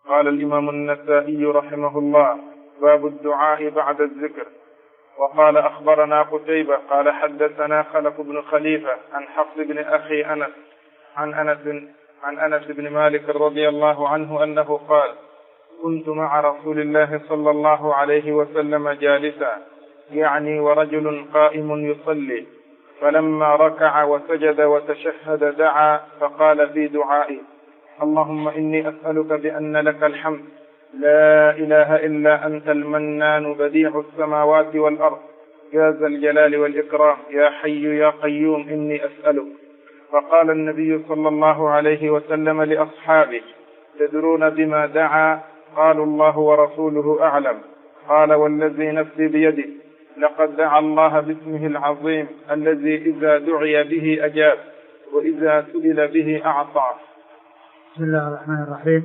قال الإمام النسائي رحمه الله: باب الدعاء بعد الذكر. وقال: أخبرنا قتيبة قال حدثنا خلف بن خليفة عن حفص بن أخي أنس عن أنس بن مالك رضي الله عنه أنه قال: كنت مع رسول الله صلى الله عليه وسلم جالسا، يعني ورجل قائم يصلي، فلما ركع وسجد وتشهد دعا فقال في دعائه: اللهم إني أسألك بأن لك الحمد لا إله إلا أنت المنان بديع السماوات والأرض يا ذا الجلال والإكرام يا حي يا قيوم إني أسألك. فقال النبي صلى الله عليه وسلم لأصحابه: تدرون بما دعا؟ قالوا: الله ورسوله أعلم. قال: والذي نفسي بيده لقد دعا الله باسمه العظيم الذي إذا دعي به أجاب وإذا سئل به أعطى. بسم الله الرحمن الرحيم.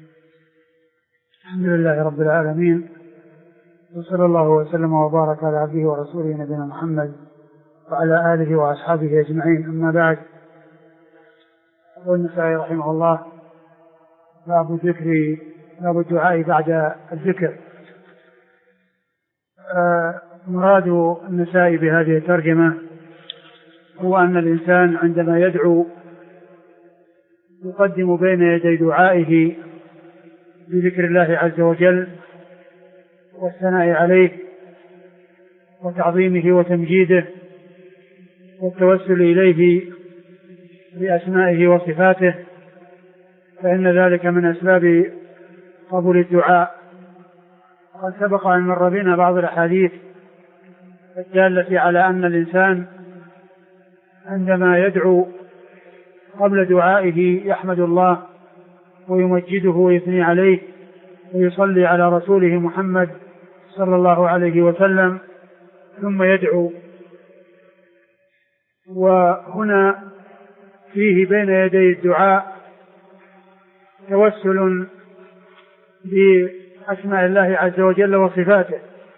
الحمد لله رب العالمين، وصلى الله وسلم وبارك على عبده ورسوله نبينا محمد وعلى آله وأصحابه أجمعين. أما بعد، يقول النسائي رحمه الله: باب الدعاء بعد الذكر. مراد النسائي بهذه الترجمة هو أن الإنسان عندما يدعو يقدم بين يدي دعائه بذكر الله عز وجل والثناء عليه وتعظيمه وتمجيده والتوسل إليه بأسمائه وصفاته، فإن ذلك من أسباب قبول الدعاء. وقد سبق أن مر بنا بعض الأحاديث الدالة على أن الإنسان عندما يدعو قبل دعائه يحمد الله ويمجده ويثني عليه ويصلي على رسوله محمد صلى الله عليه وسلم ثم يدعو. وهنا فيه بين يدي الدعاء توسل بأسماء الله عز وجل وصفاته.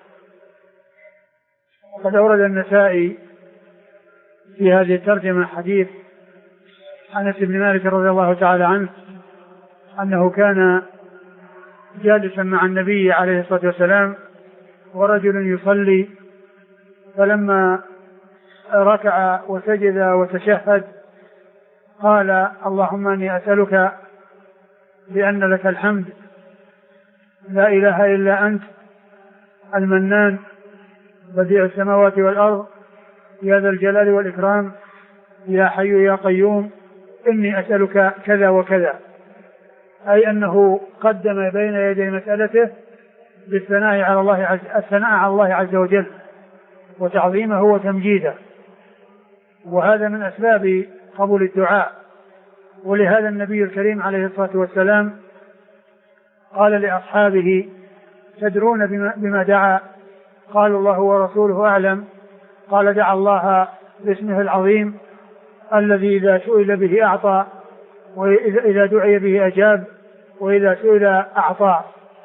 وقد أورد النسائي في هذه الترجمة حديث أنس بن مالك رضي الله تعالى عنه أنه كان جالسا مع النبي عليه الصلاة والسلام ورجل يصلي، فلما ركع وسجد وتشهد قال: اللهم إني أسألك بأن لك الحمد لا إله إلا أنت المنان بديع السماوات والأرض يا ذا الجلال والإكرام يا حي يا قيوم إني أسألك كذا وكذا، أي أنه قدم بين يدي مسألته بالثناء على الله عز وجل وتعظيمه وتمجيده، وهذا من أسباب قبول الدعاء. ولهذا النبي الكريم عليه الصلاة والسلام قال لأصحابه: تدرون بما دعا؟ قالوا: الله ورسوله أعلم. قال: دعا الله باسمه العظيم الذي إذا سئل به أعطى وإذا دعي به أجاب وإذا سئل أعطى.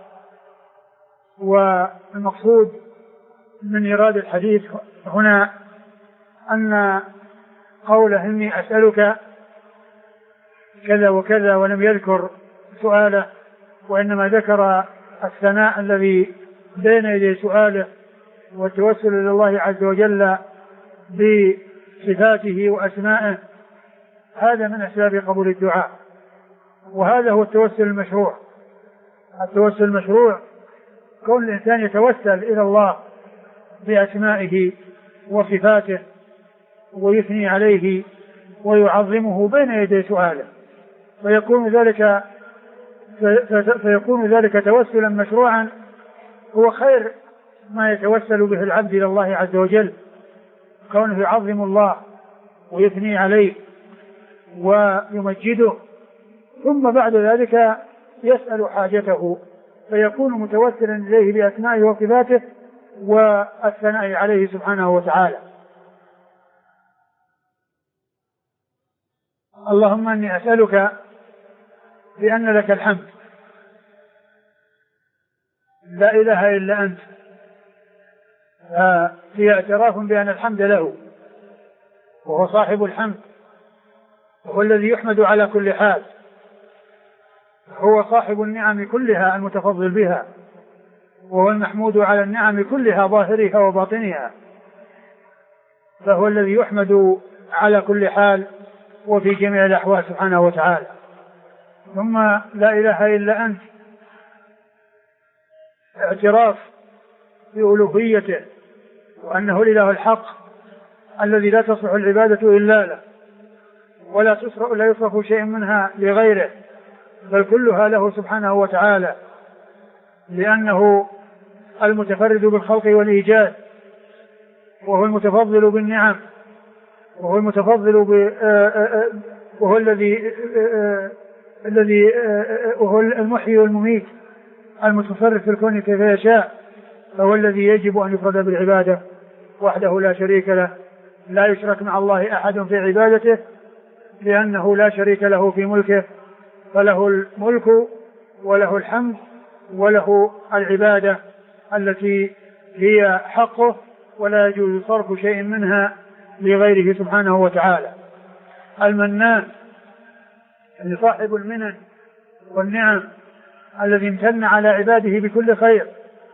والمقصود من إيراد الحديث هنا أن قوله إني أسألك كذا وكذا ولم يذكر سؤاله، وإنما ذكر الثناء الذي بين يدي سؤاله والتوسل إلى الله عز وجل بصفاته وأسمائه، هذا من أسباب قبول الدعاء. وهذا هو التوسل المشروع. التوسل المشروع كون الإنسان يتوسل إلى الله بأسمائه وصفاته ويثني عليه ويعظمه بين يدي سؤاله، فيكون ذلك توسلا مشروعا، هو خير ما يتوسل به العبد إلى الله عز وجل، كونه يعظم الله ويثني عليه ويمجده، ثم بعد ذلك يسأل حاجته فيكون متوسلا إليه بأسمائه وصفاته والثناء عليه سبحانه وتعالى. اللهم إني أسألك بأن لك الحمد لا إله إلا أنت، في اعتراف بأن الحمد له، وهو صاحب الحمد، وهو الذي يحمد على كل حال، هو صاحب النعم كلها المتفضل بها، وهو المحمود على النعم كلها ظاهرها وباطنها، فهو الذي يحمد على كل حال وفي جميع الأحوال سبحانه وتعالى. ثم لا إله إلا أنت اعتراف بألوهيته وأنه الإله الحق الذي لا تصلح العبادة إلا له، ولا يصرف شيء منها لغيره، بل كلها له سبحانه وتعالى، لأنه المتفرد بالخلق والإيجاد، وهو المتفضل بالنعم، وهو المتفضل وهو الذي وهو المحيي والمميت المتصرف في الكون كيف يشاء، فهو الذي يجب أن يفرد بالعبادة وحده لا شريك له، لا يشرك مع الله أحد في عبادته، لأنه لا شريك له في ملكه، فله الملك وله الحمد وله العبادة التي هي حقه، ولا يجوز صرف شيء منها لغيره سبحانه وتعالى. المنان يعني صاحب المنن والنعم الذي امتن على عباده بكل خير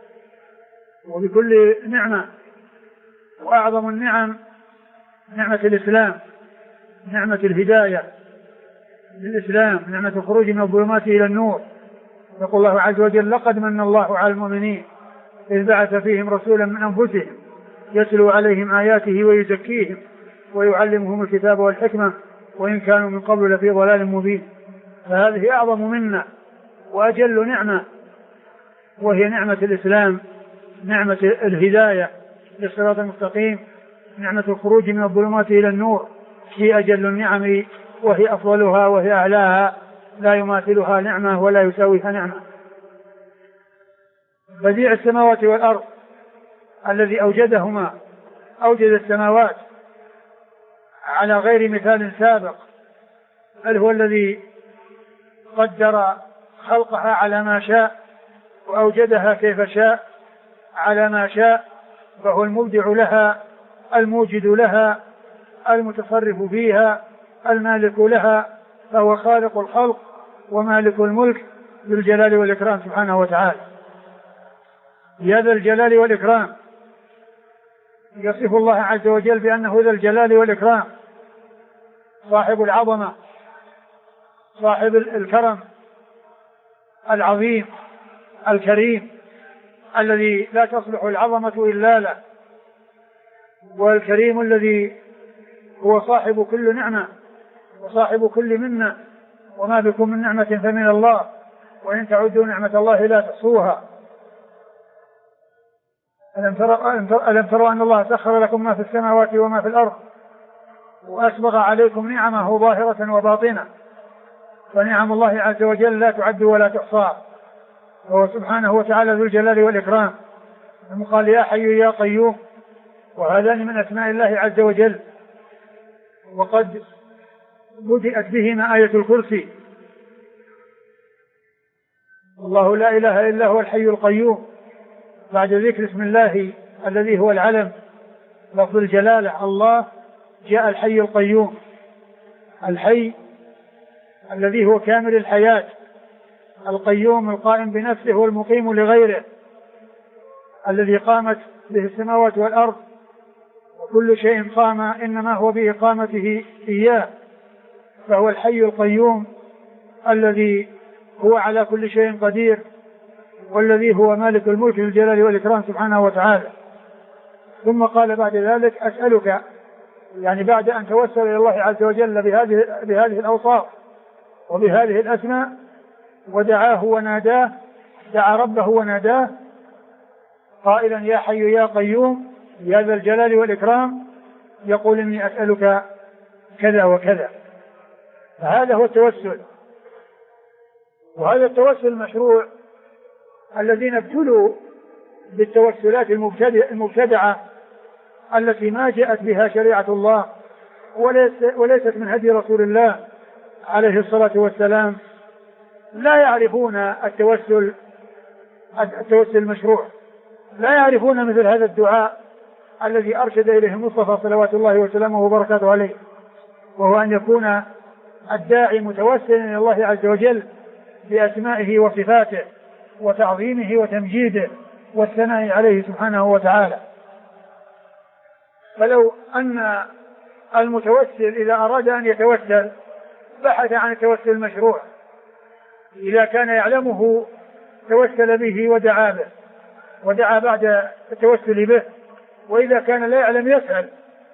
وبكل نعمة، وأعظم النعم نعمة الإسلام، نعمة الهداية للإسلام، نعمة الخروج من الظلمات إلى النور. يقول الله عز وجل: لقد من الله على المؤمنين إذ بعث فيهم رسولا من أنفسهم يتلو عليهم آياته ويزكيهم ويعلمهم الكتاب والحكمة وإن كانوا من قبل لفي ضلال مبين. فهذه أعظم منا وأجل نعمة، وهي نعمة الإسلام، نعمة الهداية للصراط المستقيم، نعمة الخروج من الظلمات إلى النور، هي أجل النعم وهي أفضلها وهي أعلاها، لا يماثلها نعمة ولا يساويها نعمة. بديع السماوات والأرض الذي أوجدهما، أوجد السماوات على غير مثال سابق، بل هو الذي قدر خلقها على ما شاء وأوجدها كيف شاء على ما شاء، فهو المبدع لها، الموجد لها، المتصرف فيها، المالك لها، فهو خالق الخلق ومالك الملك ذو الجلال والإكرام سبحانه وتعالى. يا ذا الجلال والإكرام، يصف الله عز وجل بأنه ذا الجلال والإكرام، صاحب العظمة، صاحب الكرم العظيم الكريم، الذي لا تصلح العظمة إلا له، والكريم الذي هو صاحب كل نعمة وصاحب كل منة، وما بكم من نعمة فمن الله وإن تعدوا نعمة الله لا تحصوها. ألم تروا أن الله سخر لكم ما في السماوات وما في الأرض وأسبغ عليكم نعمه ظاهرة وباطنة، فنعم الله عز وجل لا تعد ولا تحصى، وهو سبحانه وتعالى ذو الجلال والإكرام. ثم قال: يا حي يا قيوم، وهذان من أسماء الله عز وجل، وقد بدأت بهما آية الكرسي: الله لا إله إلا هو الحي القيوم، بعد ذكر اسم الله الذي هو العلم لفظ الجلالة الله، جاء الحي القيوم، الحي الذي هو كامل الحياة، القيوم القائم بنفسه والمقيم لغيره، الذي قامت به السماوات والأرض، وكل شيء قام إنما هو بإقامته إياه، فهو الحي القيوم الذي هو على كل شيء قدير، والذي هو مالك الملك للجلال والإكرام سبحانه وتعالى. ثم قال بعد ذلك: أسألك، يعني بعد أن توسل إلى الله عز وجل بهذه الأوصاف وبهذه الأسماء، ودعاه وناداه، دعا ربه وناداه قائلا: يا حي يا قيوم يا ذا الجلال والإكرام، يقول: إني أسألك كذا وكذا. فهذا هو التوسل، وهذا التوسل المشروع. الذين ابتلوا بالتوسلات المبتدعة التي ما جاءت بها شريعة الله وليست من هدي رسول الله عليه الصلاة والسلام، لا يعرفون التوسل المشروع، لا يعرفون مثل هذا الدعاء الذي أرشد إليه المصطفى صلوات الله وسلامه وبركاته عليه، وهو أن يكون الداعي متوسلا إلى الله عز وجل بأسمائه وصفاته وتعظيمه وتمجيده والثناء عليه سبحانه وتعالى. فلو أن المتوسل إذا أراد أن يتوسل بحث عن التوسل المشروع، إذا كان يعلمه توسل به ودعا بعد التوسل به، وإذا كان لا يعلم يسأل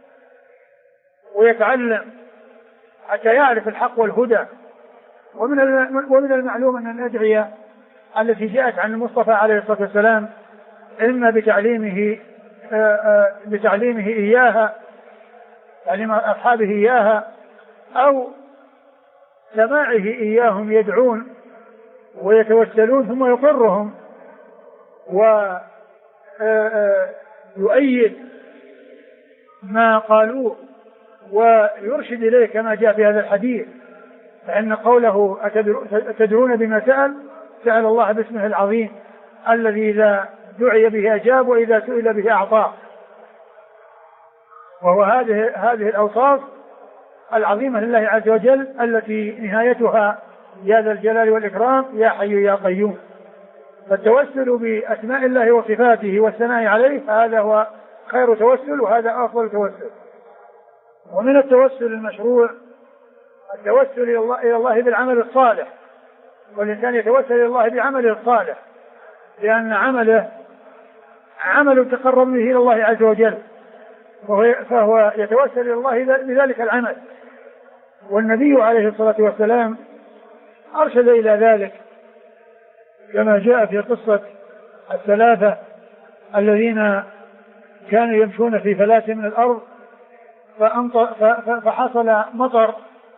ويتعلم حتى يعرف الحق والهدى. ومن المعلوم أن الأدعية التي جاءت عن المصطفى عليه الصلاة والسلام إما بتعليمه إياها، تعليم أصحابه إياها، أو سماعه إياهم يدعون ويتوسلون ثم يقرهم ويؤيد ما قالوه ويرشد إليه كما جاء في هذا الحديث. فإن قوله أتدرون بما سأل الله باسمه العظيم الذي إذا دعي به أجاب وإذا سئل به أعطاه. وهو هذه الأوصاف العظيمة لله عز وجل التي نهايتها يا ذا الجلال والإكرام يا حي يا قيوم. فالتوسل بأسماء الله وصفاته والثناء عليه هذا هو خير توسل، وهذا أفضل توسل. ومن التوسل المشروع التوسل إلى الله بالعمل الصالح، والإنسان يتوسل إلى الله بعمله الصالح، لأن عمله عمل تقرب به إلى الله عز وجل، فهو يتوسل إلى الله بذلك العمل. والنبي عليه الصلاة والسلام أرشد إلى ذلك كما جاء في قصة الثلاثة الذين كانوا يمشون في فلاة من الأرض فحصل مطر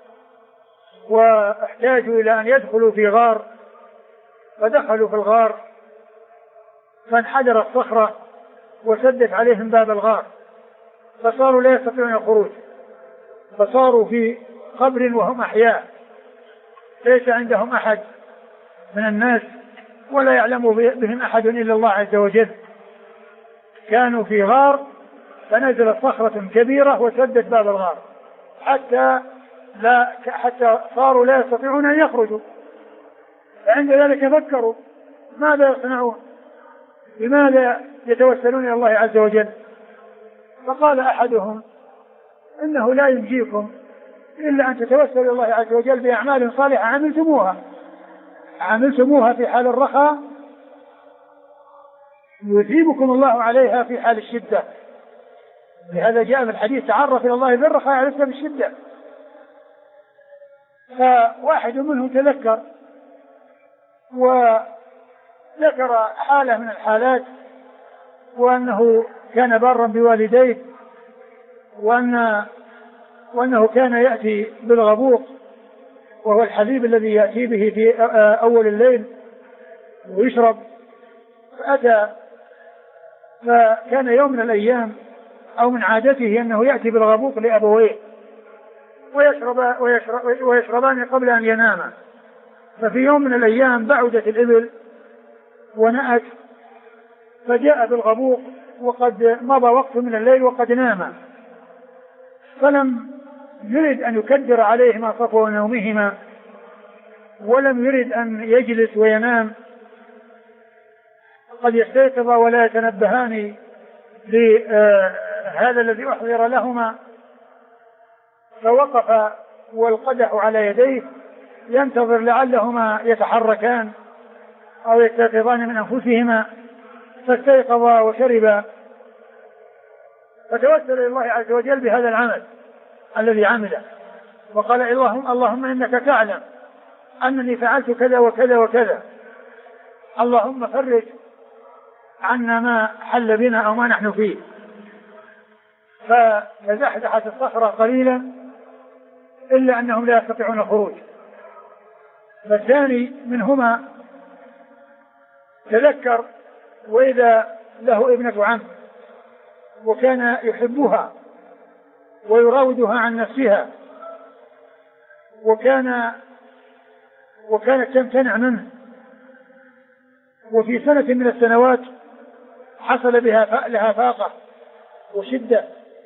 واحتاجوا إلى أن يدخلوا في غار، فدخلوا في الغار فانحدرت صخرة وسدت عليهم باب الغار، فصاروا لا يستطيعون الخروج، فصاروا في قبر وهم أحياء ليس عندهم أحد من الناس ولا يعلم بهم أحد إلا الله عز وجل. كانوا في غار فنزلت صخرة كبيرة وسدت باب الغار حتى صاروا لا يستطيعون أن يخرجوا. فعند ذلك فكروا ماذا يصنعون، لماذا يتوسلون إلى الله عز وجل؟ فقال أحدهم إنه لا ينجيكم إلا أن تتوسلوا إلى الله عز وجل بأعمال صالحة عملتموها في حال الرخاء يثيبكم الله عليها في حال الشدة. لهذا جاء في الحديث تعرف إلى الله بالرخاء يعرفك بالشدة. فواحد منهم تذكر وذكر حالة من الحالات، وأنه كان بارا بوالديه، وأنه كان يأتي بالغبوق وهو الحليب الذي يأتي به في أول الليل ويشرب. فكان يوم من الأيام أو من عادته أنه يأتي بالغبوق لأبويه ويشربان قبل أن يناما. ففي يوم من الأيام بعدت الإبل ونأت، فجاء بالغبوق وقد مضى وقت من الليل وقد ناما، فلم يرد أن يكدر عليهما صفو نومهما، ولم يرد أن يجلس وينام قد يستيقظ ولا يتنبهان لهذا الذي أحضر لهما. فوقف والقدح على يديه ينتظر لعلهما يتحركان أو يستيقظان من أنفسهما، فاستيقظا وشربا، فتوسل إلى الله عز وجل بهذا العمل الذي عمله، وقال اللهم إنك تعلم أنني فعلت كذا وكذا وكذا، اللهم فرج عنا ما حل بنا أو ما نحن فيه. فتزحزحت الصخرة قليلا إلا أنهم لا يستطيعون الخروج. فالثاني منهما تذكر وإذا له ابنة عم وكان يحبها ويراودها عن نفسها، وكانت تمتنع منه، وفي سنة من السنوات حصل لها فاقة وشدة،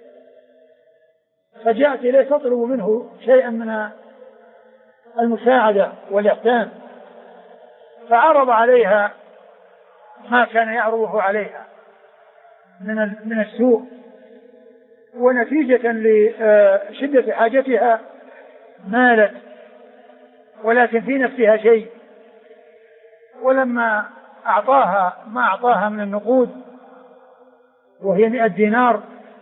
فجاءت إليه تطلب منه شيئا من المساعدة والإحسان، فعرض عليها ما كان يعرضه عليها من السوء، ونتيجة لشدة حاجتها مالت، ولكن في نفسها شيء. ولما أعطاها ما أعطاها من النقود وهي 100 دينار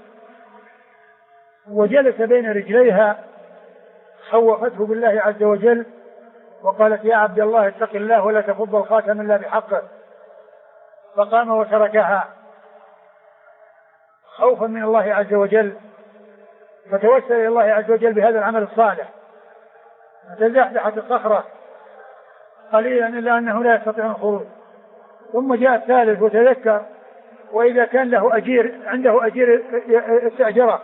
وجلس بين رجليها خوفته بالله عز وجل وقالت يا عبد الله اتق الله ولا تفض الخاتم إلا بحقه، فقام وتركها خوفا من الله عز وجل، فتوسل إلى الله عز وجل بهذا العمل الصالح، فتزحزحت الصخرة قليلا إلا أنه لا يستطيع الخروج. ثم جاء الثالث وتذكر وإذا كان له أجير عنده أجير استأجره،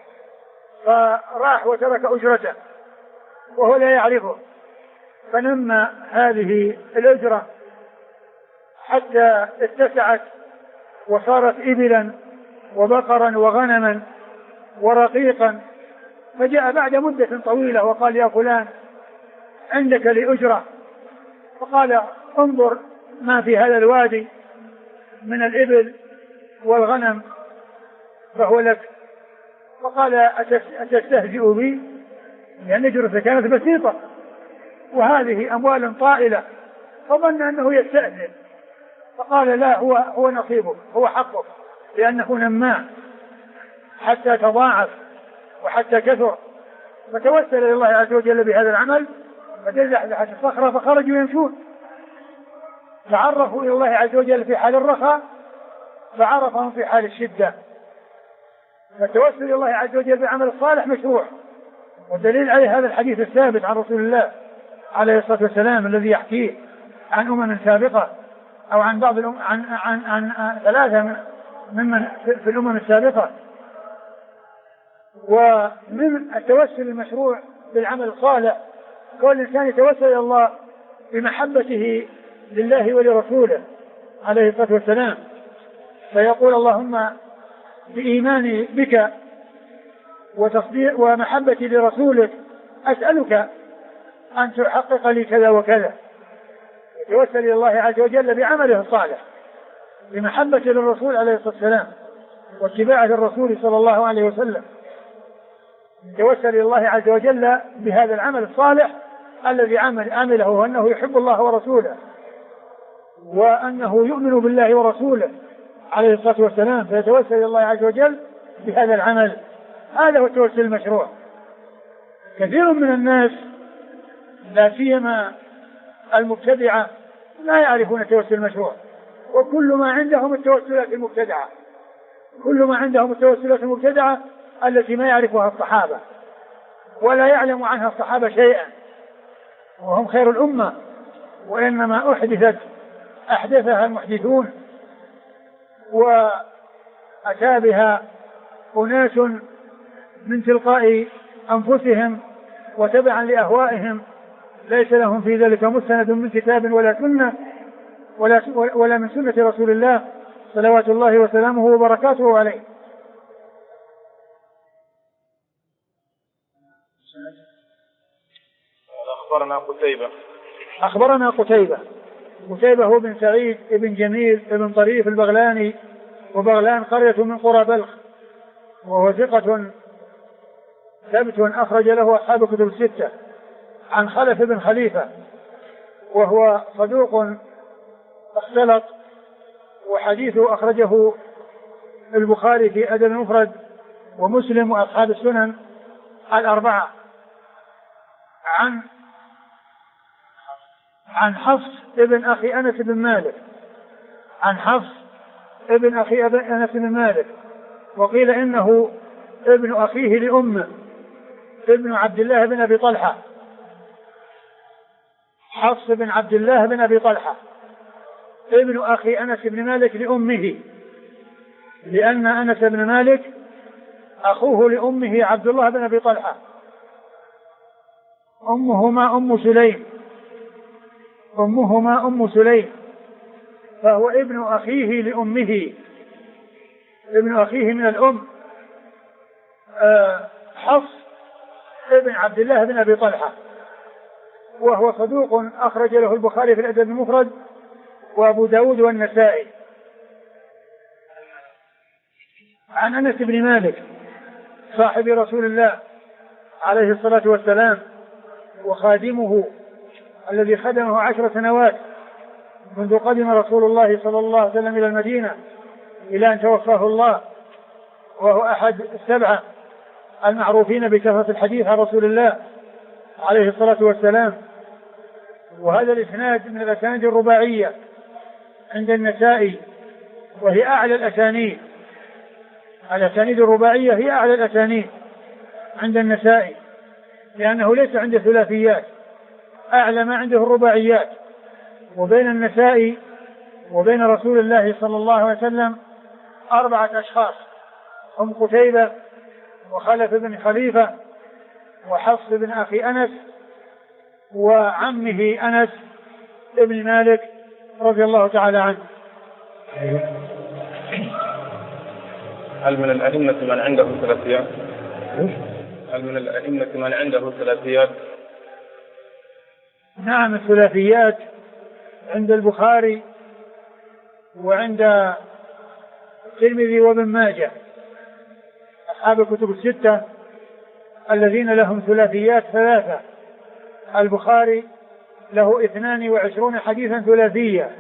فراح وترك أجرته وهو لا يعرفه، فنمى هذه الأجرة حتى اتسعت وصارت إبلا وبقرا وغنما ورقيقا. فجاء بعد مدة طويلة وقال يا فلان عندك لأجرة، فقال انظر ما في هذا الوادي من الإبل والغنم فهو لك. فقال أتستهزئ بي؟ لأن أجرته كانت بسيطة وهذه أموال طائلة، فظن أنه يستأذن، فقال لا، هو نصيبك، هو حقك، لأنه نماء حتى تضاعف وحتى كثر. فتوسل إلى الله عز وجل بهذا العمل فتزحزحت الصخرة فخرجوا يمشون، تعرفوا إلى الله عز وجل في حال الرخاء فعرفهم في حال الشدة. فالتوسل إلى الله عز وجل بالعمل الصالح مشروع، والدليل عليه هذا الحديث الثابت عن رسول الله عليه الصلاة والسلام الذي يحكيه عن أمم سابقة أو عن بعض عن ثلاثة ممن في الأمم السابقة. ومن التوسل المشروع بالعمل الصالح كل الإنسان يتوسل إلى الله بمحبته لله ولرسوله عليه الصلاة والسلام، فيقول اللهم بإيماني بك وتصديق ومحبتي لرسولك أسألك أن تحقق لي كذا وكذا. يتوسل إلى الله عز وجل بعمله الصالح بمحبة للرسول عليه الصلاة والسلام واتباعه للرسول صلى الله عليه وسلم. يتوسل إلى الله عز وجل بهذا العمل الصالح الذي عمله، وأنه يحب الله ورسوله وأنه يؤمن بالله ورسوله عليه الصلاة والسلام، فيتوسل إلى الله عز وجل بهذا العمل. هذا هو التوسل المشروع. كثير من الناس لا سيما المبتدعة لا يعرفون التوسل المشروع، وكل ما عندهم التوسلات المبتدعة، كل ما عندهم التوسلات المبتدعة التي ما يعرفها الصحابة ولا يعلم عنها الصحابة شيئا، وهم خير الأمة، وإنما أحدثها المحدثون وأتى بها أناس من تلقاء أنفسهم وتبعا لأهوائهم، ليس لهم في ذلك مستند من كتاب ولا سنة ولا من سنة رسول الله صلوات الله وسلامه وبركاته عليه. أخبرنا قتيبة هو بن سعيد بن جميل بن طريف البغلاني، وبغلان قرية من قرى بلخ، وهو ثقة ثبت أخرج له أصحاب كتب الستة. عن خلف بن خليفة وهو صدوق اختلط، وحديثه أخرجه البخاري في أدب المفرد ومسلم وأصحاب السنن الأربعة. عن حفص ابن أخي أنس بن مالك، عن حفص ابن أخي أنس بن مالك، وقيل إنه ابن أخيه لأمه ابن عبد الله بن أبي طلحة، حفص بن عبد الله بن أبي طلحة ابن أخي أنس بن مالك لأمه، لأن أنس بن مالك أخوه لأمه عبد الله بن أبي طلحة، أمهما أم سليم، فهو ابن أخيه لأمه، ابن أخيه من الأم. حفص ابن عبد الله بن أبي طلحة، وهو صدوق أخرج له البخاري في الأدب المفرد وأبو داود والنسائي. عن أنس بن مالك صاحب رسول الله عليه الصلاة والسلام وخادمه الذي خدمه 10 سنوات منذ قدم رسول الله صلى الله عليه وسلم إلى المدينة إلى أن توفاه الله، وهو أحد 7 المعروفين بكثرة الحديث عن رسول الله عليه الصلاة والسلام. وهذا الإسناد من الأسانيد الرباعية عند النسائي، وهي أعلى الأسانيد. الأسانيد الرباعية هي أعلى الأسانيد عند النسائي، لأنه ليس عنده ثلاثيات، أعلى ما عنده الرباعيات. وبين النسائي وبين رسول الله صلى الله عليه وسلم 4 أشخاص، هم قتيبة وخلف بن خليفة وحفص بن أخي أنس وعمه أنس ابن مالك رضي الله تعالى عنه. هل من الأئمة من عنده ثلاثيات؟ هل من الأئمة من عنده ثلاثيات؟ نعم، الثلاثيات عند البخاري وعند الترمذي وابن ماجه، أصحاب الكتب 6 الذين لهم ثلاثيات 3. البخاري له 22 حديثا ثلاثية،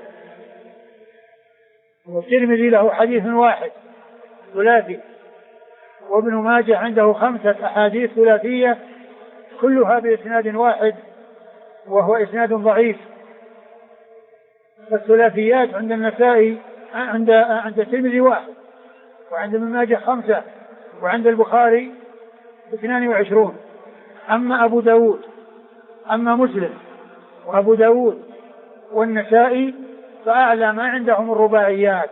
والترمذي له حديث واحد ثلاثي، وابن ماجه عنده 5 أحاديث ثلاثية كلها بإسناد واحد وهو إسناد ضعيف. فالثلاثيات عند النسائي عند الترمذي 1، وعند ابن ماجه 5، وعند البخاري 22. أما أبو داود، أما مسلم وأبو داود والنسائي فأعلى ما عندهم الرباعيات.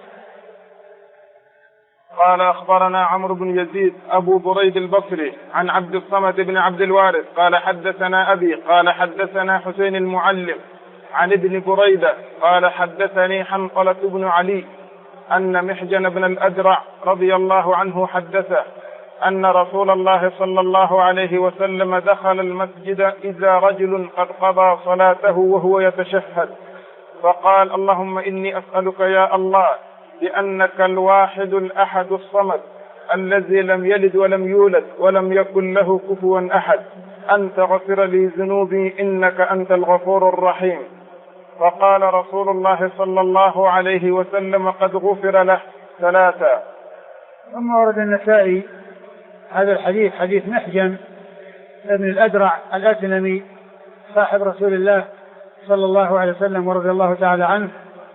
قال أخبرنا عمرو بن يزيد أبو بريد البصري عن عبد الصمد بن عبد الوارث قال حدثنا أبي قال حدثنا حسين المعلم عن ابن بريدة قال حدثني حنقلة بن علي أن محجن بن الأدرع رضي الله عنه حدثه أن رسول الله صلى الله عليه وسلم دخل المسجد إذا رجل قد قضى صلاته وهو يتشهد، فقال: اللهم إني أسألك يا الله بأنك الواحد الأحد الصمد الذي لم يلد ولم يولد ولم يكن له كفوا أحد أن تغفر لي ذنوبي إنك أنت الغفور الرحيم. فقال رسول الله صلى الله عليه وسلم: قد غفر له 3. ثم ورد النسائي هذا الحديث، حديث محجن بن الأدرع الأسلمي صاحب رسول الله صلى الله عليه وسلم ورضي الله تعالى عنه،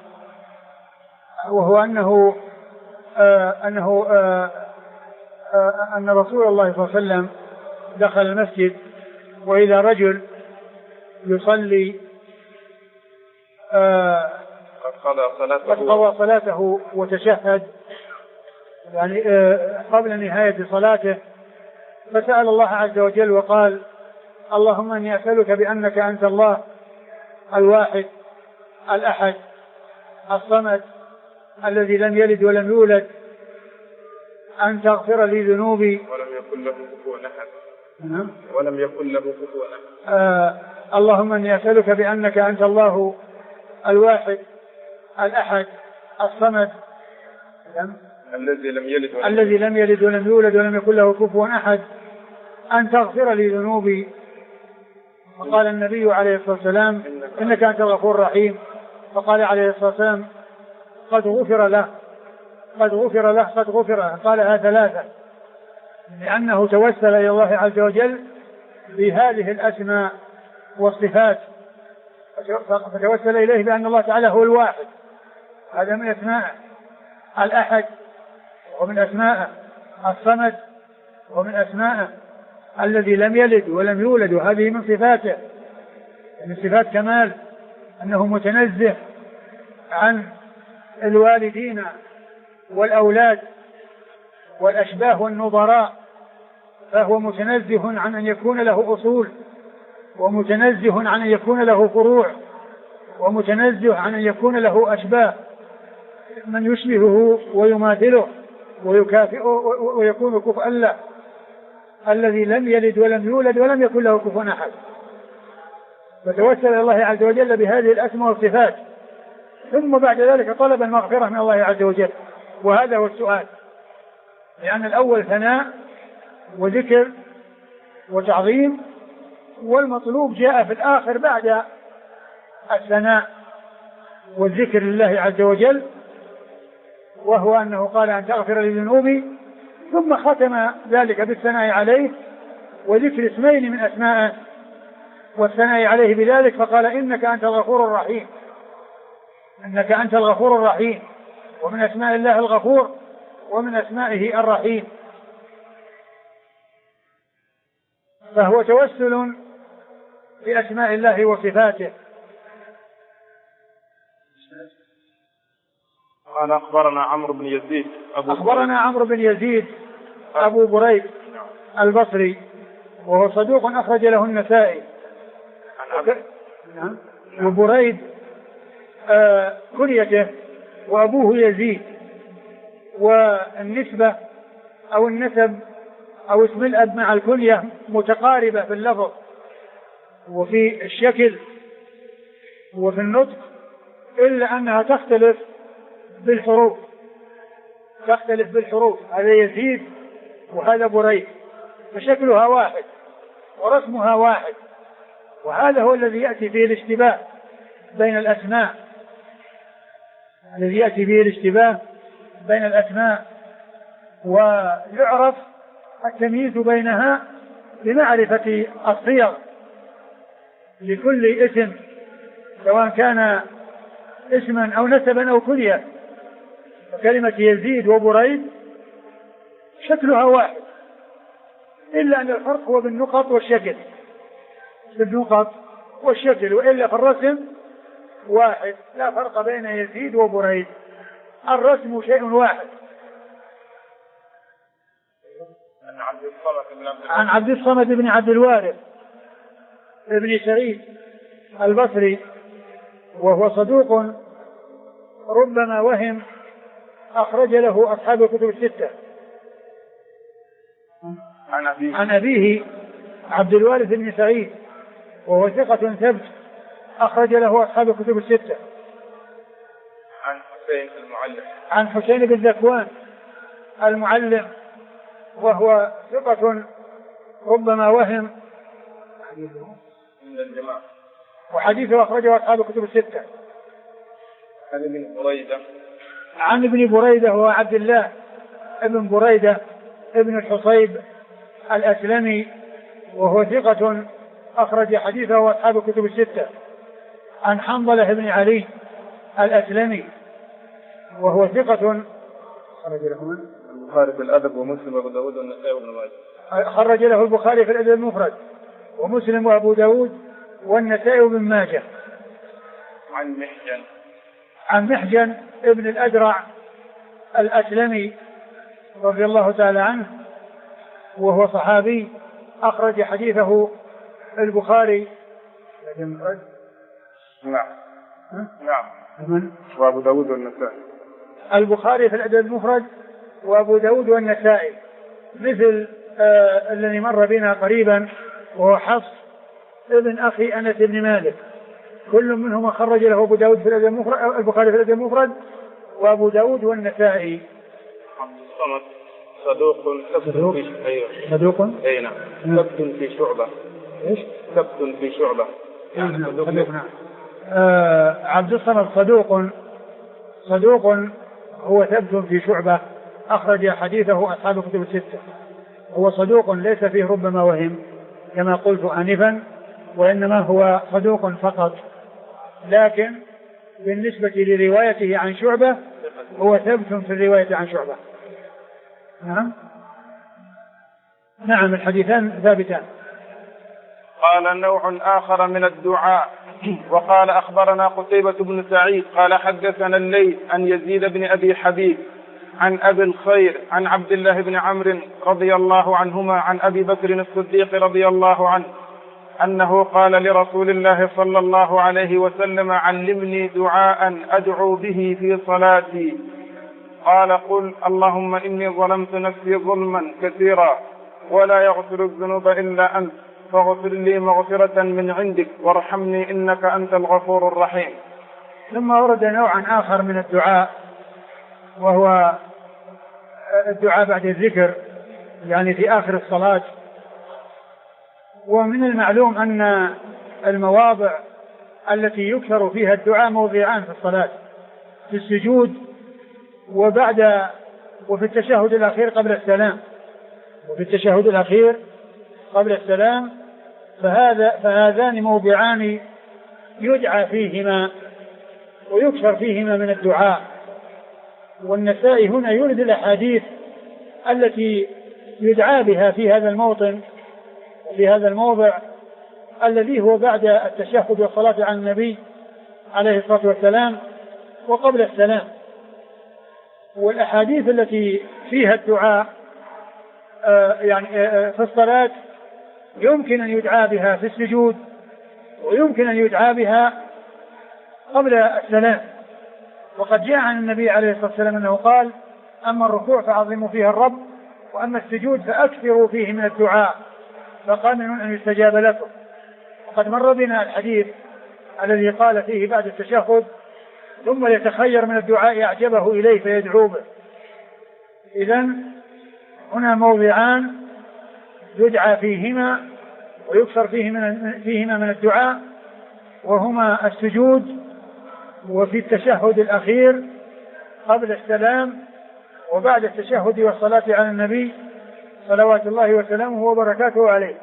وهو أن رسول الله صلى الله عليه وسلم دخل المسجد وإذا رجل يصلي قد قضى صلاته وتشهد، يعني قبل نهاية صلاته، فسأل الله عز وجل وقال: اللهم إني أسألك بأنك أنت الله الواحد الأحد الصمد الذي لم يلد ولم يولد أن تغفر لي ذنوبي ولم يكن له كفوا أحد. اللهم إني أسألك بأنك أنت الله الواحد الأحد الصمد الذي لم يلد ولم يولد ولم يكن له كفوا أحد أن تغفر لي ذنوبي. وقال النبي عليه الصلاة والسلام: إنك أنت الغفور الرحيم. فقال عليه الصلاة والسلام: قد غفر له قد غفر له قد غفر له. قالها 3 لأنه توسل إلى الله عز وجل بهذه الأسماء والصفات، فتوسل إليه بأن الله تعالى هو الواحد، هذا من أسمائه، الأحد ومن أسمائه، الصمد ومن أسمائه، الذي لم يلد ولم يولد وهذه من صفاته، من صفات كمال، أنه متنزه عن الوالدين والأولاد والأشباه والنظراء، فهو متنزه عن أن يكون له أصول، ومتنزه عن أن يكون له فروع، ومتنزه عن أن يكون له أشباه من يشبهه ويماثله ويكافئه ويكون كفءا له، الذي لم يلد ولم يولد ولم يكن له كفوا أحد. فتوسل إلى الله عز وجل بهذه الأسماء والصفات، ثم بعد ذلك طلب المغفرة من الله عز وجل. وهذا هو السؤال، لأن الأول ثناء وذكر وتعظيم، والمطلوب جاء في الآخر بعد الثناء والذكر لله عز وجل، وهو أنه قال أن تغفر لي ذنوبي، ثم ختم ذلك بالثناء عليه وذكر اسمين من أسمائه والثناء عليه بذلك، فقال إنك أنت الغفور الرحيم، إنك أنت الغفور الرحيم، ومن أسماء الله الغفور ومن أسمائه الرحيم. فهو توسل بأسماء الله وصفاته. قال أخبرنا عمرو بن يزيد أخبرنا عمرو بن يزيد أبو بريد البصري، وهو صدوق أخرج له النسائي. وبريد كنيته، وأبوه يزيد، والنسبة أو النسب أو اسم الأب مع الكنية متقاربة في اللفظ وفي الشكل وفي النطق، إلا أنها تختلف بالحروف، هذا يزيد وهذا بريد، فشكلها واحد ورسمها واحد، وهذا هو الذي يأتي فيه الاشتباه بين الأسماء، ويعرف التمييز بينها بمعرفة الصيغ لكل اسم، سواء كان اسما أو نسبا أو كنية. فكلمة يزيد وبريد شكلها واحد، إلا أن الفرق هو بالنقط والشكل، وإلا في الرسم واحد، لا فرق بين يزيد وبريد، الرسم شيء واحد. عن عبد الصمد بن عبد الوارث ابن سعيد البصري، وهو صدوق ربما وهم، أخرج له أصحاب الكتب الستة. عن أبيه عبد الوارث بن سعيد، وهو ثقة ثبت، أخرج له أصحاب الكتب الستة. عن حسين بن ذكوان المعلم، وهو ثقة ربما وهم، وحديثه أخرجه أصحاب الكتب الستة. عن ابن بريدة، وهو عبد الله ابن بريدة ابن الحصيب الأسلمي، وهو ثقة أخرج حديثه أصحاب الكتب الستة. عن حنظلة بن علي الأسلمي، وهو ثقة خرج له البخاري في الأدب ومسلم وأبو داود والنسائي وابن ماجه. خرج له البخاري في الأدب المفرد ومسلم وأبو داود والنسائي وابن ماجه. عن محجن ابن الأدرع الأسلمي رضي الله تعالى عنه، وهو صحابي، أخرج حديثه البخاري وأبو داود والنسائي. البخاري في الأدب المفرد وأبو داود والنسائي، مثل الذي مر بنا قريبا، وهو حفص ابن أخي أنس بن مالك، كل منهما خرج له أبو داود في الأدب المفرد، البخاري في الأدب المفرد وأبو داود والنسائي. عبد الصمد صدوق ثبت في شعبة. ثبت في شعبة. عبد الصمد صدوق هو ثبت في شعبة، أخرج حديثه أصحاب الكتب الستة. هو صدوق ليس فيه ربما وهم كما قلت آنفا، وإنما هو صدوق فقط، لكن بالنسبة لروايته عن شعبة هو ثبت في الرواية عن شعبة. نعم الحديثان ثابتان. قال نوع آخر من الدعاء. وقال أخبرنا قتيبة بن سعيد قال حدثنا الليث عن يزيد بن أبي حبيب عن أبي الخير عن عبد الله بن عمرو رضي الله عنهما عن أبي بكر الصديق رضي الله عنه أنه قال لرسول الله صلى الله عليه وسلم علمني دعاء أدعو به في صلاتي. قال قل اللهم إني ظلمت نفسي ظلما كثيرا ولا يغفر الذنوب إلا أنت فاغفر لي مغفرة من عندك وارحمني إنك أنت الغفور الرحيم. ثم ورد نوعا آخر من الدعاء وهو الدعاء بعد الذكر يعني في آخر الصلاة. ومن المعلوم أن المواضع التي يكثر فيها الدعاء موضعان في الصلاة: في السجود وفي التشهد الأخير قبل السلام. وفي التشهد الأخير قبل السلام فهذان موضعان يدعى فيهما ويكثر فيهما من الدعاء. والنسائي هنا يورد الأحاديث التي يدعى بها في هذا الموطن في هذا الموضع الذي هو بعد التشهد والصلاة على النبي عليه الصلاة والسلام وقبل السلام. والأحاديث التي فيها الدعاء في الصلاة يمكن أن يدعى بها في السجود ويمكن أن يدعى بها قبل السلام. وقد جاء عن النبي عليه الصلاة والسلام أنه قال: أما الركوع فعظموا فيه الرب وأما السجود فأكثروا فيه من الدعاء فقامن أن يستجاب لكم. وقد مر بنا الحديث الذي قال فيه بعد التشهد: ثم يتخير من الدعاء أعجبه إليه فيدعو به. إذن هنا موضعان يدعى فيهما ويكثر فيهما من الدعاء، وهما السجود وفي التشهد الأخير قبل السلام وبعد التشهد والصلاة على النبي صلوات الله وسلامه وبركاته عليه.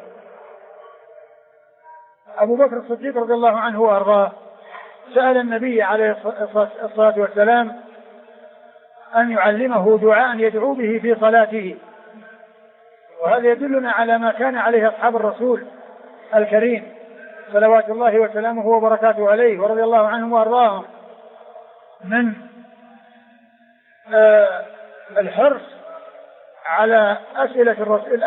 أبو بكر الصديق رضي الله عنه وأرضاه سأل النبي عليه الصلاة والسلام أن يعلمه دعاء يدعو به في صلاته، وهذا يدلنا على ما كان عليه أصحاب الرسول الكريم صلوات الله وسلامه وبركاته عليه ورضي الله عنهم وأرضاهم من الحرص على أسئلة الرسول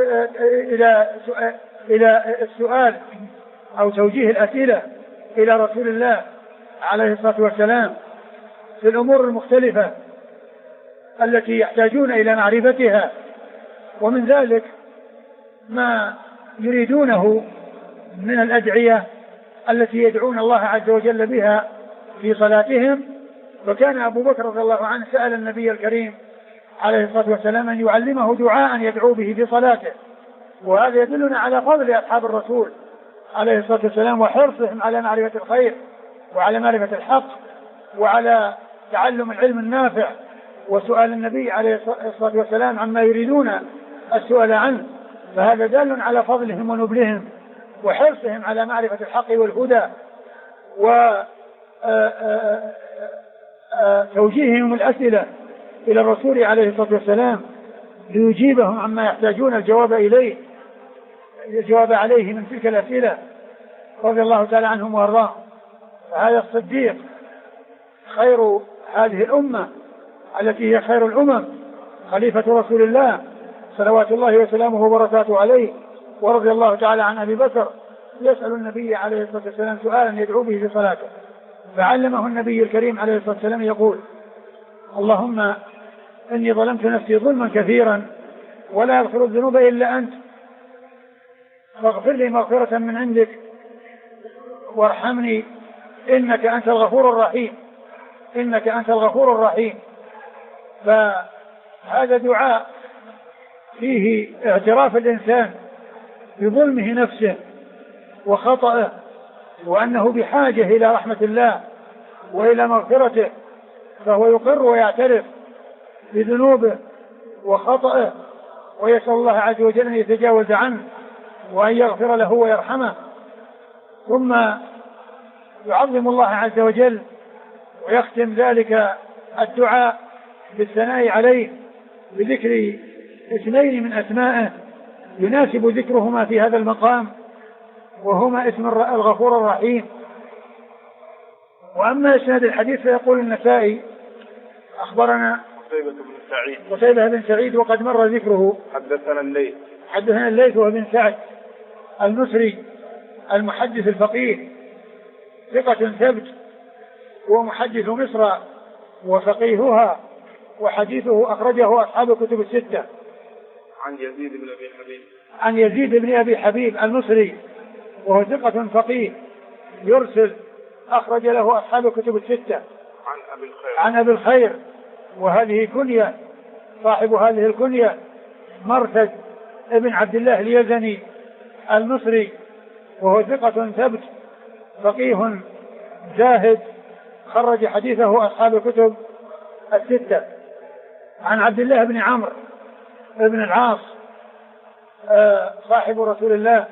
إلى السؤال أو توجيه الأسئلة إلى رسول الله عليه الصلاة والسلام في الأمور المختلفة التي يحتاجون إلى معرفتها. ومن ذلك ما يريدونه من الأدعية التي يدعون الله عز وجل بها في صلاتهم. وكان أبو بكر رضي الله عنه سأل النبي الكريم عليه الصلاة والسلام أن يعلمه دعاء يدعو به في صلاته، وهذا يدلنا على فضل أصحاب الرسول عليه الصلاة والسلام وحرصهم على معرفة الخير وعلى معرفة الحق وعلى تعلم العلم النافع وسؤال النبي عليه الصلاة والسلام عما يريدون السؤال عنه. فهذا دال على فضلهم ونبلهم وحرصهم على معرفة الحق والهدى وتوجيههم الأسئلة إلى الرسول عليه الصلاة والسلام ليجيبهم عما يحتاجون الجواب عليه من تلك الأسئلة رضي الله تعالى عنهم وارضاهم. فهذا الصديق خير هذه الأمة التي هي خير الأمم، خليفة رسول الله صلوات الله وسلامه وبركاته عليه، ورضي الله تعالى عن أبي بكر يسأل النبي عليه الصلاة والسلام سؤالا يدعو به في صلاته، فعلمه النبي الكريم عليه الصلاة والسلام يقول: اللهم إني ظلمت نفسي ظلما كثيرا ولا يغفر الذنوب إلا أنت فاغفر لي مغفرة من عندك وارحمني إنك أنت الغفور الرحيم. إنك أنت الغفور الرحيم. فهذا دعاء فيه اعتراف الإنسان بظلمه نفسه وخطأه وأنه بحاجة إلى رحمة الله وإلى مغفرته، فهو يقر ويعترف بذنوبه وخطأه ويسأل الله عز وجل أن يتجاوز عنه وأن يغفر له ويرحمه، ثم يعظم الله عز وجل ويختم ذلك الدعاء بالثناء عليه بذكر اثنين من أسمائه يناسب ذكرهما في هذا المقام، وهما اسم الغفور الرحيم. وأما إسناد الحديث فيقول النسائي: أخبرنا قتيبة بن سعيد وقد مر ذكره. حدثنا الليث وابن سعد المصري المحدث الفقيه ثقة ثبت ومحدث مصر وفقيهها، وحديثه أخرجه أصحاب الكتب الستة. عن يزيد بن أبي حبيب. عن يزيد بن أبي حبيب المصري وهو ثقة فقيه يرسل، أخرج له أصحاب الكتب الستة. عن أبي الخير وهذه كنية، صاحب هذه الكنية مرثد ابن عبد الله اليزني المصري وهو ثقة ثبت فقيه زاهد، خرج حديثه أصحاب الكتب الستة. عن عبد الله بن عمرو بن العاص صاحب رسول الله.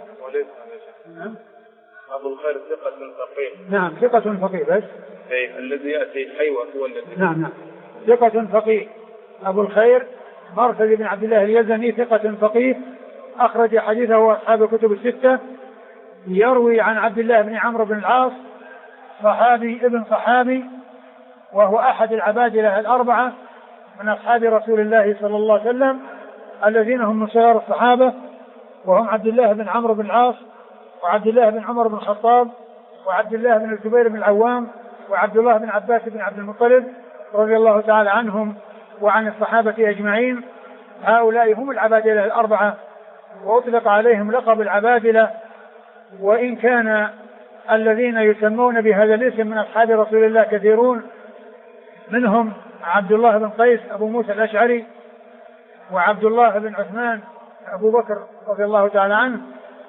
أبو الخير ثقة فقيه. نعم ثقة فقيه بس. الذي يأتي حيوة هو الذي. نعم ثقة فقيه. أبو الخير مرثد بن عبد الله اليزني ثقة فقيه، أخرج حديثه أصحاب الكتب الستة. يروي عن عبد الله بن عمرو بن العاص صحابي ابن صحابي، وهو أحد العبادلة الأربعة من أصحاب رسول الله صلى الله عليه وسلم الذين هم من صغار الصحابة، وهم عبد الله بن عمرو بن العاص وعبد الله بن عمر بن الخطاب وعبد الله بن الزبير بن العوام وعبد الله بن عباس بن عبد المطلب رضي الله تعالى عنهم وعن الصحابة أجمعين. هؤلاء هم العبادلة الأربعة، وأطلق عليهم لقب العبادلة، وإن كان الذين يسمون بهذا الاسم من أصحاب رسول الله كثيرون، منهم عبد الله بن قيس أبو موسى الأشعري، وعبد الله بن عثمان أبو بكر رضي الله تعالى عنه،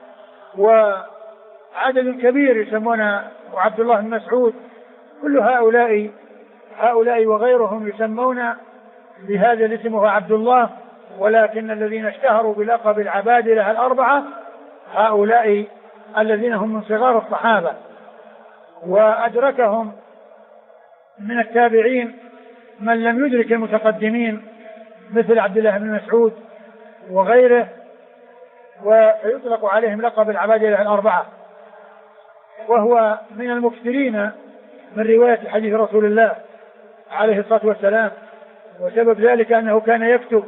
وعدد كبير يسمون، وعبد الله بن مسعود. كل هؤلاء وغيرهم يسمون بهذا الاسم وهو عبد الله، ولكن الذين اشتهروا بلقب العبادلة الأربعة هؤلاء الذين هم من صغار الصحابة، وأدركهم من التابعين من لم يدرك المتقدمين مثل عبد الله بن مسعود وغيره، ويطلق عليهم لقب العبادلة الأربعة. وهو من المكثرين من رواية حديث رسول الله عليه الصلاة والسلام، وسبب ذلك أنه كان يكتب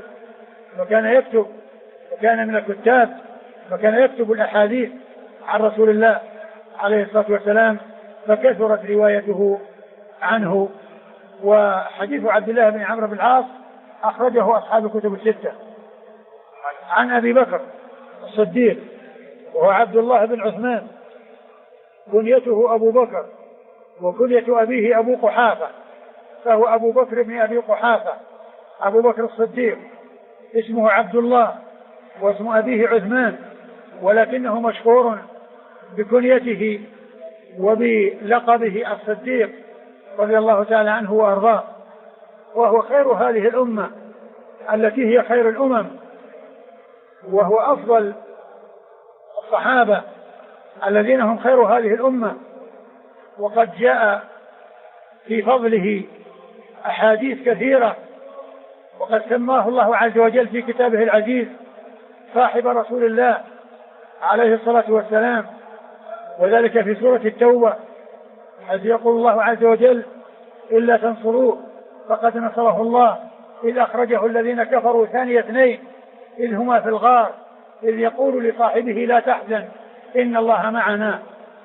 وكان من الكتاب، وكان يكتب الأحاديث عن رسول الله عليه الصلاة والسلام، فكثرت روايته عنه. وحديث عبد الله بن عمرو بن العاص أخرجه أصحاب الكتب الستة. عن أبي بكر الصديق وهو عبد الله بن عثمان، كنيته أبو بكر، وكنية أبيه أبو قحافة، فهو أبو بكر بن أبي قحافة أبو بكر الصديق، اسمه عبد الله واسم أبيه عثمان، ولكنه مشهور بكنيته وبلقبه الصديق رضي الله تعالى عنه وأرضاه. وهو خير هذه الأمة التي هي خير الأمم، وهو أفضل الصحابة الذين هم خير هذه الأمة، وقد جاء في فضله أحاديث كثيرة، وقد سماه الله عز وجل في كتابه العزيز صاحب رسول الله عليه الصلاة والسلام، وذلك في سورة التوبة، حيث يقول الله عز وجل: إلا تنصروه فقد نصره الله إذ أخرجه الذين كفروا ثاني اثنين إذ هما في الغار إذ يقول لصاحبه لا تحزن إن الله معنا.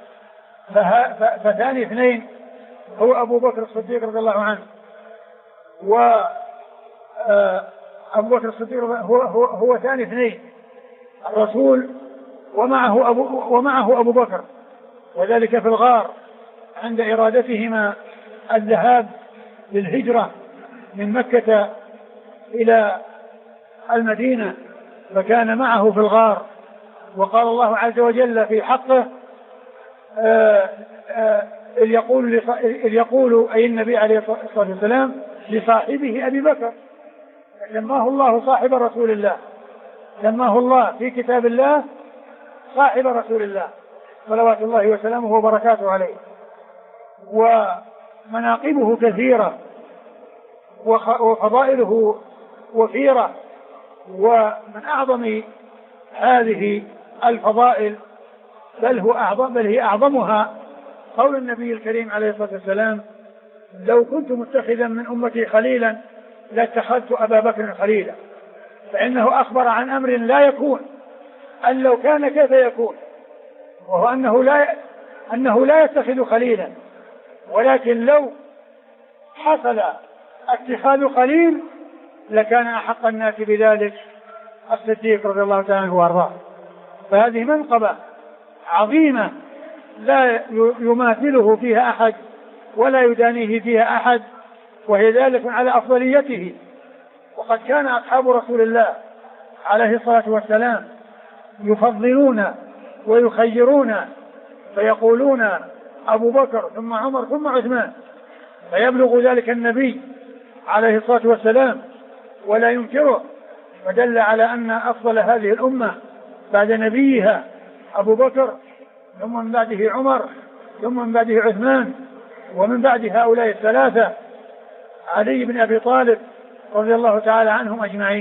فثاني اثنين هو أبو بكر الصديق رضي الله عنه، وأبو بكر الصديق هو ثاني اثنين، الرسول ومعه أبو بكر، وذلك في الغار عند إرادتهما الذهاب للهجرة من مكة إلى المدينة، فكان معه في الغار. وقال الله عز وجل في حقه إذ يقول أي النبي عليه الصلاة والسلام لصاحبه أبي بكر، سماه الله صاحب رسول الله، سماه الله في كتاب الله صاحب رسول الله صلوات الله وسلامه وبركاته عليه. ومناقبه كثيرة وفضائله وفيرة، ومن أعظم هذه الفضائل بل هي أعظمها قول النبي الكريم عليه الصلاة والسلام: لو كنت متخذا من أمتي خليلا لاتخذت أبا بكر خليلا، فإنه أخبر عن أمر لا يكون، أن لو كان كيف يكون، وهو أنه لا يتخذ خليلا، ولكن لو حصل اتخاذ خليل لكان أحق الناس بذلك الصديق رضي الله تعالى عنه وارضاه. فهذه منقبة عظيمة لا يماثله فيها أحد ولا يدانيه فيها أحد، وهي ذلك على أفضليته. وقد كان أصحاب رسول الله عليه الصلاة والسلام يفضلون ويخيرون، فيقولون أبو بكر ثم عمر ثم عثمان، فيبلغ ذلك النبي عليه الصلاة والسلام ولا ينكره، فدل على أن أفضل هذه الأمة بعد نبيها أبو بكر، ثم من بعده عمر، ثم من بعده عثمان، ومن بعد هؤلاء الثلاثة علي بن أبي طالب رضي الله تعالى عنهم أجمعين.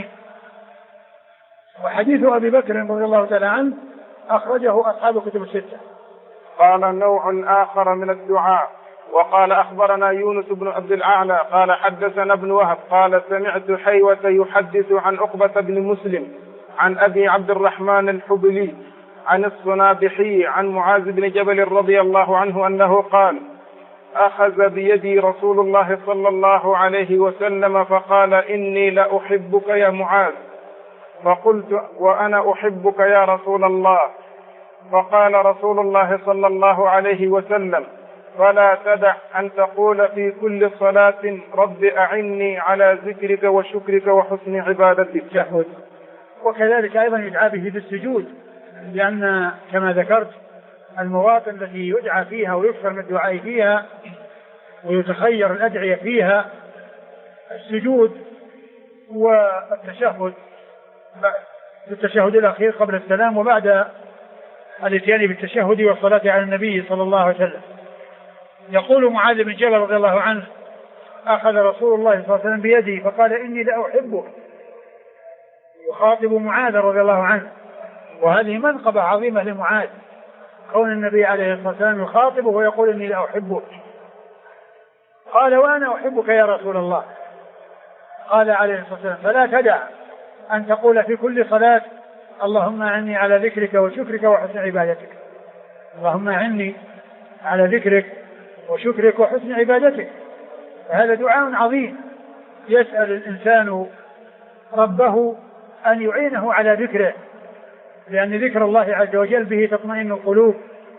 وحديث أبي بكر رضي الله تعالى عنه أخرجه أصحاب كتب الستة. قال نوع آخر من الدعاء. وقال أخبرنا يونس بن عبد الأعلى قال حدثنا ابن وهب قال سمعت حيوة يحدث عن عقبة بن مسلم عن أبي عبد الرحمن الحبلي عن الصنابحي عن معاذ بن جبل رضي الله عنه أنه قال أخذ بيدي رسول الله صلى الله عليه وسلم فقال إني لأحبك يا معاذ، فقلت وأنا أحبك يا رسول الله، فقال رسول الله صلى الله عليه وسلم فلا تدع أن تقول في كل صلاة رب أعني على ذكرك وشكرك وحسن عبادتك. وكذلك أيضا يدعى به بالسجود، لأن كما ذكرت المواطن التي يدعى فيها ويكثر من الدعاء فيها ويتخير الأدعية فيها السجود والتشهد، التشهد الأخير قبل السلام وبعد الاتيان بالتشهد والصلاة على النبي صلى الله عليه وسلم. يقول معاذ بن جبل رضي الله عنه أخذ رسول الله صلى الله عليه وسلم بيدي فقال إني لأحبك، يخاطب معاذ رضي الله عنه، وهذه منقبة عظيمة لمعاذ كون النبي عليه الصلاة والسلام يخاطبه ويقول إني لأحبك. قال وأنا أحبك يا رسول الله. قال عليه الصلاة والسلام فلا تدع أن تقول في كل صلاة اللهم أعني على ذكرك وشكرك وحسن عبادتك، اللهم أعني على ذكرك وشكرك وحسن عبادتك. فهذا دعاء عظيم يسأل الإنسان ربه أن يعينه على ذكره، لأن ذكر الله عز وجل به تطمئن القلوب.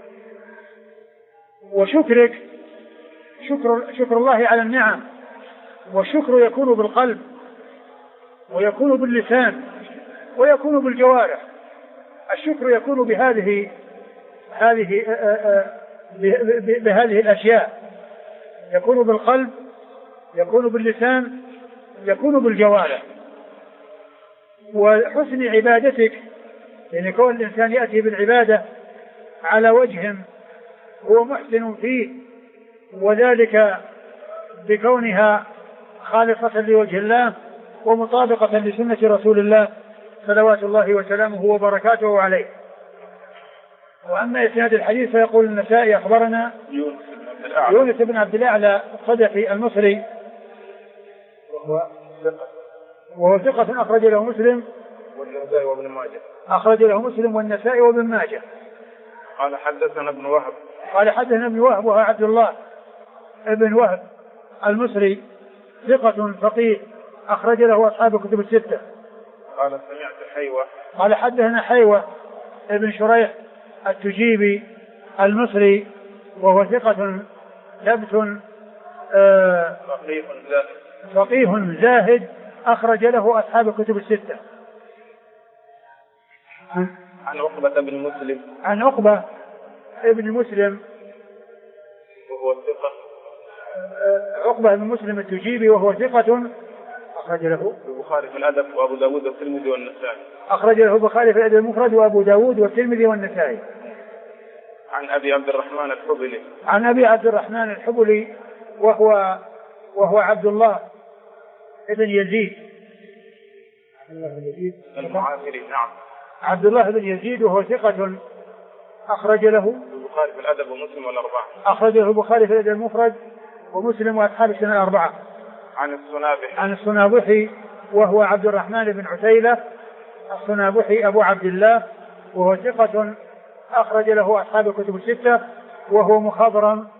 وشكرك شكر الله على النعم، والشكر يكون بالقلب ويكون باللسان ويكون بالجوارح. الشكر يكون بهذه الأشياء، يكون بالقلب، يكون باللسان، يكون بالجوارح. وحسن عبادتك يعني كون الإنسان يأتي بالعبادة على وجه هو محسن فيه، وذلك بكونها خالصة لوجه الله ومطابقة لسنة رسول الله صلوات الله وسلامه وبركاته عليه. وأما إسناد الحديث فيقول النسائي أخبرنا يونس بن عبد الأعلى الصدفي المصري وهو ثقة أخرج له مسلم والنسائي وابن ماجه، أخرج له مسلم والنسائي وابن ماجه. قال حدثنا ابن وهب، قال حدثنا ابن وهب وهو عبد الله ابن وهب المصري ثقة فقيه أخرج له أصحاب الكتب الستة. قال سمعت حيوة، قال حدثنا حيوة ابن شريح التجيبي المصري وهو ثقة ثبت فقيه زاهد أخرج له أصحاب الكتب الستة. عن عقبة بن مسلم، عن عقبة ابن مسلم وهو ثقة، عقبة بن مسلم التجيبي وهو ثقة أخرج له البخاري في الأدب وأبو داود والترمذي والنسائي. أخرج له البخاري في الأدب المفرد وأبو داود والترمذي والنسائي. عن أبي عبد الرحمن الحبلي، عن أبي عبد الرحمن الحبلي وهو عبد الله ابن يزيد المعافري. نعم، عبد الله بن يزيد وهو ثقة أخرج له البخاري في الأدب ومسلم والأربعة. أخرج له البخاري في الأدب المفرد ومسلم وأصحاب السنة الأربعة. عن الصنابحي وهو عبد الرحمن بن عتيلة الصنابحي أبو عبد الله وهو ثقة أخرج له أصحاب الكتب الستة، وهو مخضرم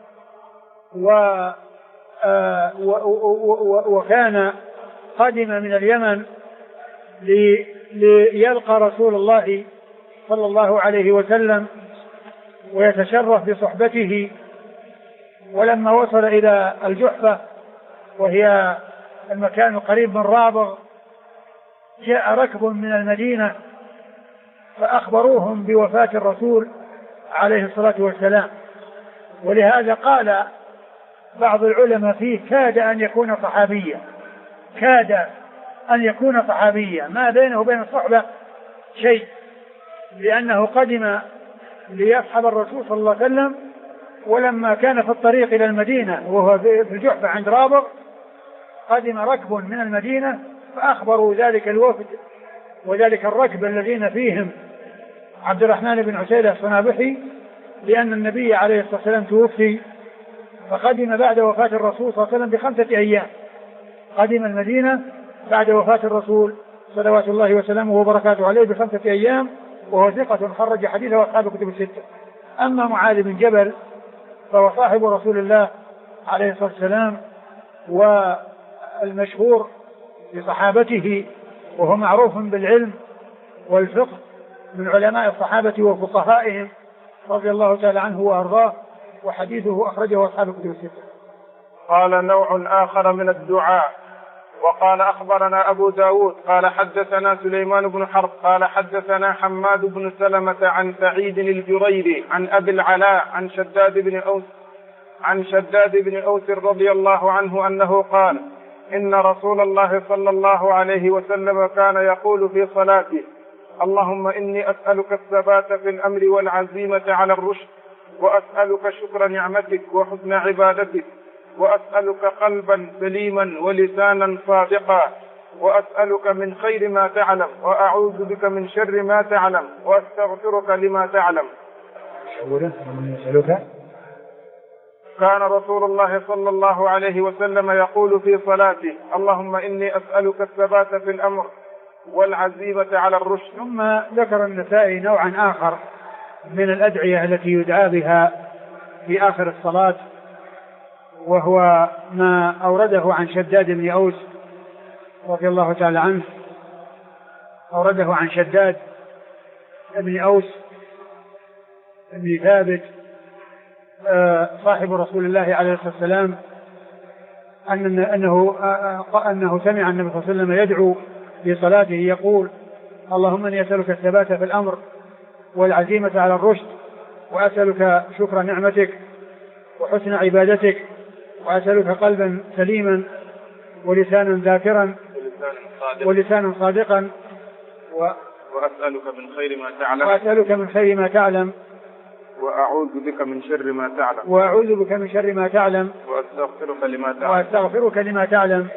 وكان قدم من اليمن ليلقى رسول الله صلى الله عليه وسلم ويتشرف بصحبته. ولما وصل إلى الجحفة وهي المكان القريب من رابغ جاء ركب من المدينة فأخبروهم بوفاة الرسول عليه الصلاة والسلام. ولهذا قال بعض العلماء فيه كاد أن يكون صحابيا، كاد أن يكون صحابيا، ما بينه وبين الصحبة شيء، لأنه قدم ليصحب الرسول صلى الله عليه وسلم، ولما كان في الطريق إلى المدينة وهو في الجحفة عند رابغ قدم ركب من المدينة فأخبروا ذلك الوفد وذلك الركب الذين فيهم عبد الرحمن بن عسيلة الصنابحي لأن النبي عليه الصلاة والسلام توفي، فقدم بعد وفاة الرسول صلى الله عليه وسلم ب5 أيام، قدم المدينة بعد وفاة الرسول صلوات الله وسلامه وبركاته عليه ب5 أيام، وهو ثقة خرج حديثه وأصحاب الكتب الستة. أما معاذ بن جبل فهو صاحب رسول الله عليه الصلاة والسلام والمشهور بصحابته، وهو معروف بالعلم والفقه من علماء الصحابة وفقهائهم رضي الله تعالى عنه وأرضاه، وحديثه أخرجه أصحاب الكتب الستة. قال نوع آخر من الدعاء. وقال أخبرنا أبو داود قال حدثنا سليمان بن حرب قال حدثنا حماد بن سلمة عن سعيد الجريري عن أبي العلاء عن شداد بن أوس رضي الله عنه أنه قال إن رسول الله صلى الله عليه وسلم كان يقول في صلاته اللهم إني أسألك الثبات في الأمر والعزيمة على الرشد، وأسألك شكر نعمتك وحسن عبادتك، وأسألك قلبا سليما ولسانا صادقا، وأسألك من خير ما تعلم، وأعوذ بك من شر ما تعلم، وأستغفرك لما تعلم. كان رسول الله صلى الله عليه وسلم يقول في صلاته اللهم إني أسألك الثبات في الأمر والعزيمة على الرشد. ثم ذكر النسائي نوعا آخر من الأدعية التي يدعى بها في آخر الصلاة، وهو ما أورده عن شداد بن أوس رضي الله تعالى عنه، أورده عن شداد بن أوس بن ثابت صاحب رسول الله عليه الصلاة والسلام أنه سمع النبي صلى الله عليه وسلم يدعو في صلاته يقول اللهم إني أسألك الثبات في الأمر والعزيمة على الرشد، وأسألك شكر نعمتك وحسن عبادتك، وأسألك قلبا سليما ولسانا ذاكرا ولسانا صادقا، وأسألك من خير ما تعلم، وأسألك من خير ما تعلم، وأعوذ بك من شر ما تعلم، وأعوذ بك من شر ما تعلم، وأستغفرك لما تعلم، وأستغفرك لما تعلم.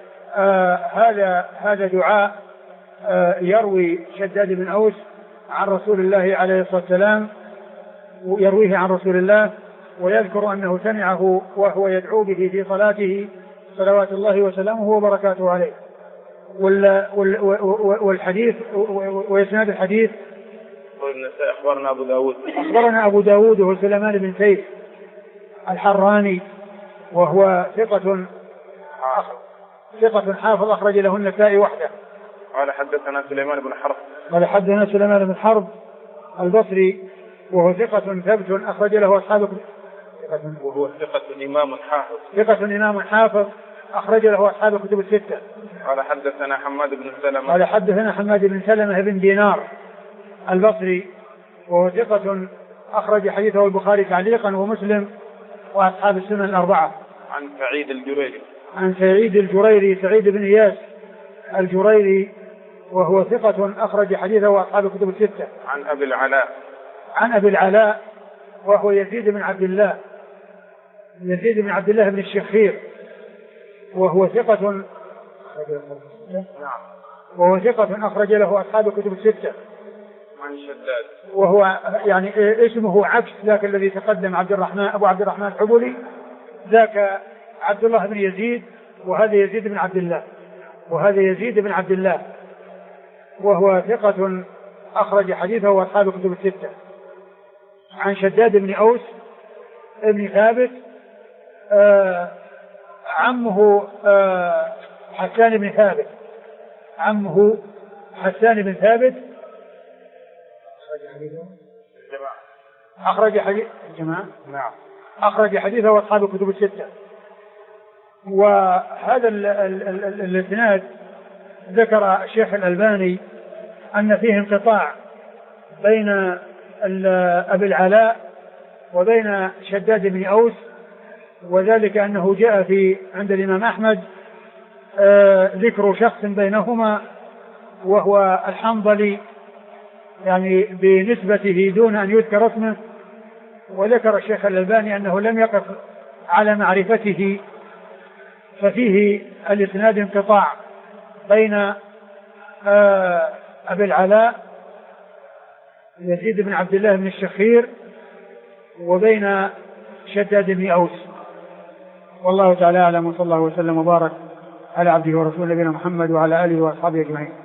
هذا دعاء يروي شداد بن أوس عن رسول الله عليه الصلاة والسلام، يرويه عن رسول الله، ويذكر أنه سمعه وهو يدعو به في صلاته صلوات الله وسلامه وبركاته عليه. والحديث وإسناد الحديث أخبرنا أبو داود وهو سليمان بن سيف الحراني، وهو ثقة حافظ أخرج له النسائي وحده. قال حدثنا سليمان بن حرب قال حدثنا سليمان بن حرب البصري وهو ثقة ثبت أخرج له أصحاب وهو ثقة إمام حافظ أخرج له أصحاب الكتب الستة. قال حدثنا حماد بن سلمة قال حدثنا حماد بن سلمة بن دينار البصري وهو ثقة أخرج حديثه البخاري تعليقا ومسلم وأصحاب السنن الأربعة. عن سعيد الجريري سعيد بن إياس الجريري وهو ثقة أخرج حديثه أصحاب الكتب الستة. عن أبي العلاء وهو يزيد بن عبد الله بن الشخير وهو ثقة أخرج له أصحاب الكتب الستة. عن شداد وهو يعني اسمه عكس ذاك الذي تقدم أبو عبد الرحمن الحبلي، ذاك عبد الله بن يزيد وهذا يزيد بن عبد الله وهو ثقة أخرج حديثه أصحاب الكتب الستة. عن شداد بن أوس ابن ثابت عمه حسان بن ثابت أخرج حديثه أصحاب الكتب الستة. وهذا الإسناد ذكر الشيخ الألباني أن فيه انقطاع بين أبي العلاء وبين شداد بن أوس، وذلك أنه جاء عند الإمام أحمد ذكر شخص بينهما وهو الحنظلي، يعني بنسبته دون أن يذكر اسمه. وذكر الشيخ الألباني أنه لم يقف على معرفته، ففيه الإسناد انقطاع بين أبي العلاء يزيد بن عبد الله بن الشخير وبين شداد بن أوس. والله تعالى أعلم، وصلى الله وسلم وبارك على عبده ورسوله نبينا محمد وعلى آله وأصحابه أجمعين.